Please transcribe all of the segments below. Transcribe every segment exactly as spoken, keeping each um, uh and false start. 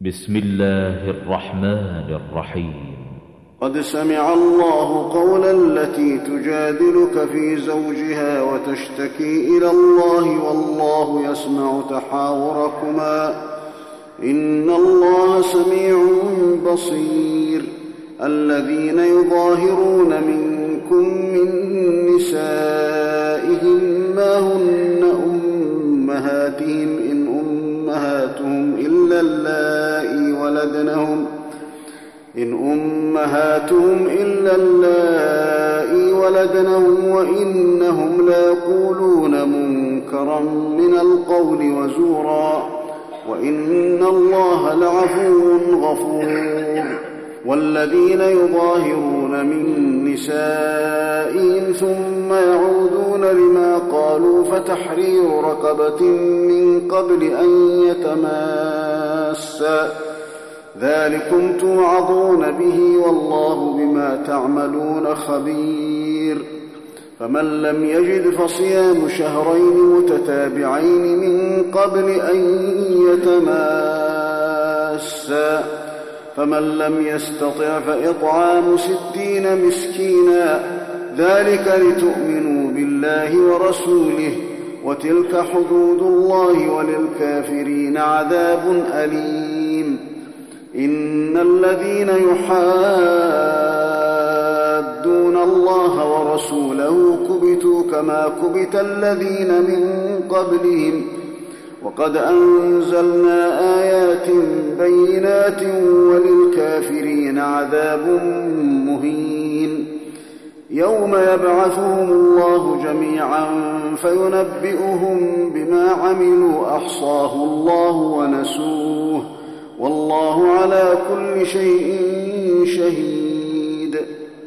بسم الله الرحمن الرحيم. قد سمع الله قول التي تجادلك في زوجها وتشتكي إلى الله والله يسمع تحاوركما إن الله سميع بصير. الذين يظاهرون منكم من نسائهم ما هن أمهاتهم إن أمهاتهم إلا اللائي ولدنهم إن أمهاتهم إلا اللائي ولدنهم وإنهم ليقولون منكرا من القول وزورا وإن الله لعفو غفور. والذين يظاهرون من نسائهم ثم يعودون لما قالوا فتحرير رقبة من قبل أن يتماسا ذلكم توعظون به والله بما تعملون خبير. فمن لم يجد فصيام شهرين متتابعين من قبل أن يتماسا فمن لم يستطع فإطعام ستين مسكينا ذلك لتؤمنوا بالله ورسوله وتلك حدود الله وللكافرين عذاب أليم. إن الذين يحادون الله ورسوله كبتوا كما كبت الذين من قبلهم وقد أنزلنا آيات بينات وللكافرين عذاب مهين. يوم يبعثهم الله جميعا فينبئهم بما عملوا أحصاه الله ونسوه والله على كل شيء شهيد.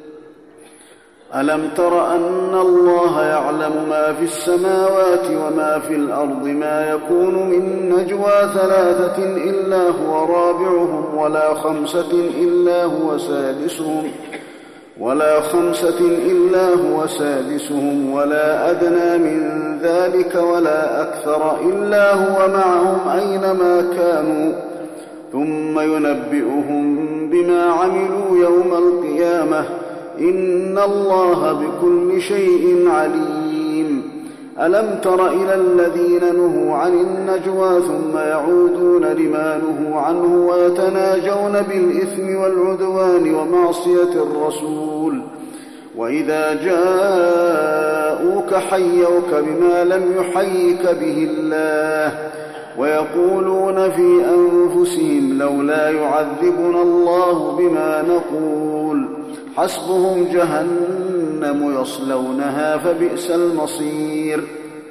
ألم تر أن الله يعلم ما في السماوات وما في الأرض ما يكون من نجوى ثلاثة إلا هو رابعهم ولا خمسة إلا هو سادسهم ولا خمسة إلا هو سادسهم ولا أدنى من ذلك ولا أكثر إلا هو معهم أينما كانوا ثم ينبئهم بما عملوا يوم القيامة إن الله بكل شيء عليم. ألم تر إلى الذين نهوا عن النجوى ثم يعودون لما نهوا عنه ويتناجون بالإثم والعدوان ومعصية الرسول وإذا جاءوك حيوك بما لم يحيك به الله ويقولون في أنفسهم لولا يعذبنا الله بما نقول حسبهم جهنم يصلونها فبئس المصير.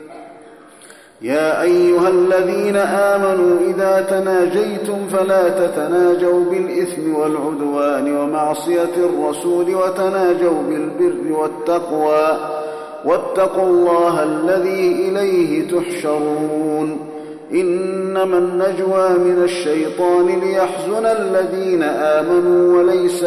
يا أيها الذين آمنوا إذا تناجيتم فلا تتناجوا بالإثم والعدوان ومعصية الرسول وتناجوا بالبر والتقوى واتقوا الله الذي إليه تحشرون. إنما النجوى من الشيطان ليحزن الذين آمنوا وليس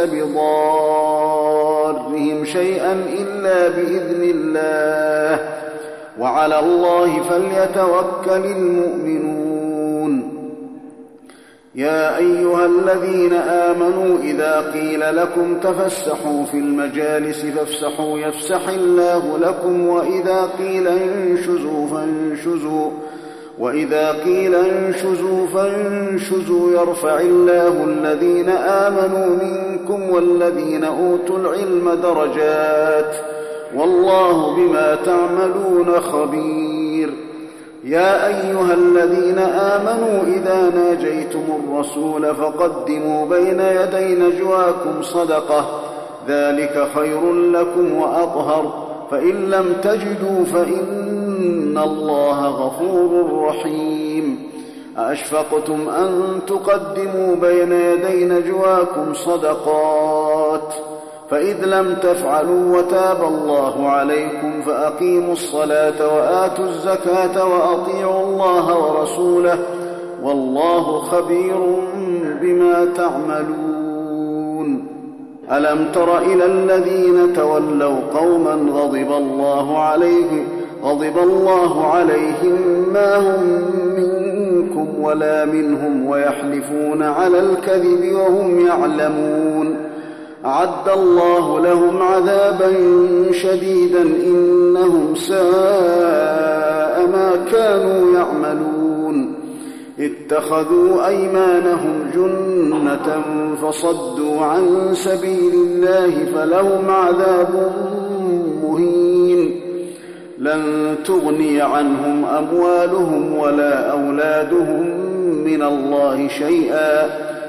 بضارهم شيئا إلا بإذن الله وعلى الله فليتوكل المؤمنون. يا أيها الذين آمنوا إذا قيل لكم تفسحوا في المجالس فافسحوا يفسح الله لكم وإذا قيل انشزوا فانشزوا وإذا قيل انشزوا فانشزوا يرفع الله الذين آمنوا منكم والذين أوتوا العلم درجات والله بما تعملون خبير. يا أيها الذين آمنوا إذا ناجيتم الرسول فقدموا بين يدي نجواكم صدقة ذلك خير لكم وأطهر فإن لم تجدوا فإن الله غفور رحيم. أأشفقتم أن تقدموا بين يدي نجواكم صدقات فإذ لم تفعلوا وتاب الله عليكم فأقيموا الصلاة وآتوا الزكاة وأطيعوا الله ورسوله والله خبير بما تعملون. ألم تر إلى الذين تولوا قوما غضب الله عليهم غضب الله عليهم ما هم منكم ولا منهم ويحلفون على الكذب وهم يعلمون. أعد الله لهم عذابا شديدا إنهم ساء ما كانوا يعملون. اتخذوا أيمانهم جنة فصدوا عن سبيل الله فلهم عذاب مهين. لن تغني عنهم أموالهم ولا أولادهم من الله شيئا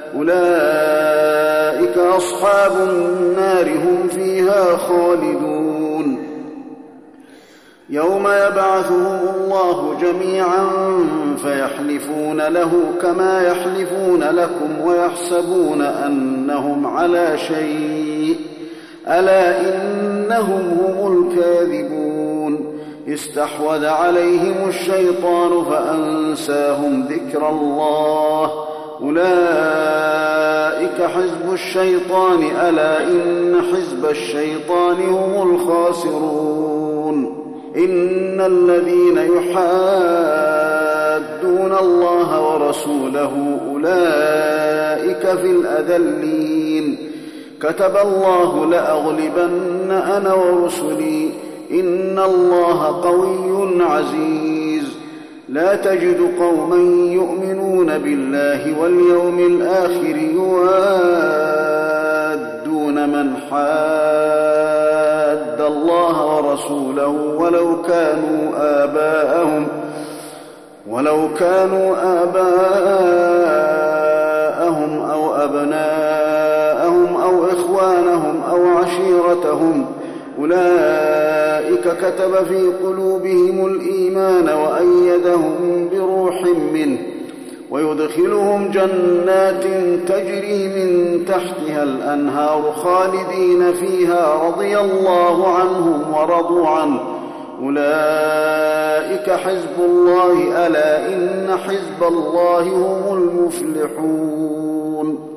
أولئك أصحاب النار هم فيها خالدون. يوم يبعثهم الله جميعا فيحلفون له كما يحلفون لكم ويحسبون أنهم على شيء ألا إنهم هم الكاذبون. استحوذ عليهم الشيطان فأنساهم ذكر الله أولئك حزب الشيطان ألا إن حزب الشيطان هم الخاسرون. إن الذين يحادون الله ورسوله أولئك في الأذلين. كتب الله لأغلبن أنا ورسلي إن الله قوي عزيز. لا تجد قوما يؤمنون بالله واليوم الآخر يوادون من حاد الله ورسوله ولو كانوا آباءهم ولو كانوا آباءهم أو أبناءهم أو إخوانهم أو عشيرتهم أولئك كتب في قلوبهم الإيمان وأيدهم بروح منه ويدخلهم جنات تجري من تحتها الأنهار خالدين فيها رضي الله عنهم ورضوا عنه أولئك حزب الله ألا إن حزب الله هم المفلحون.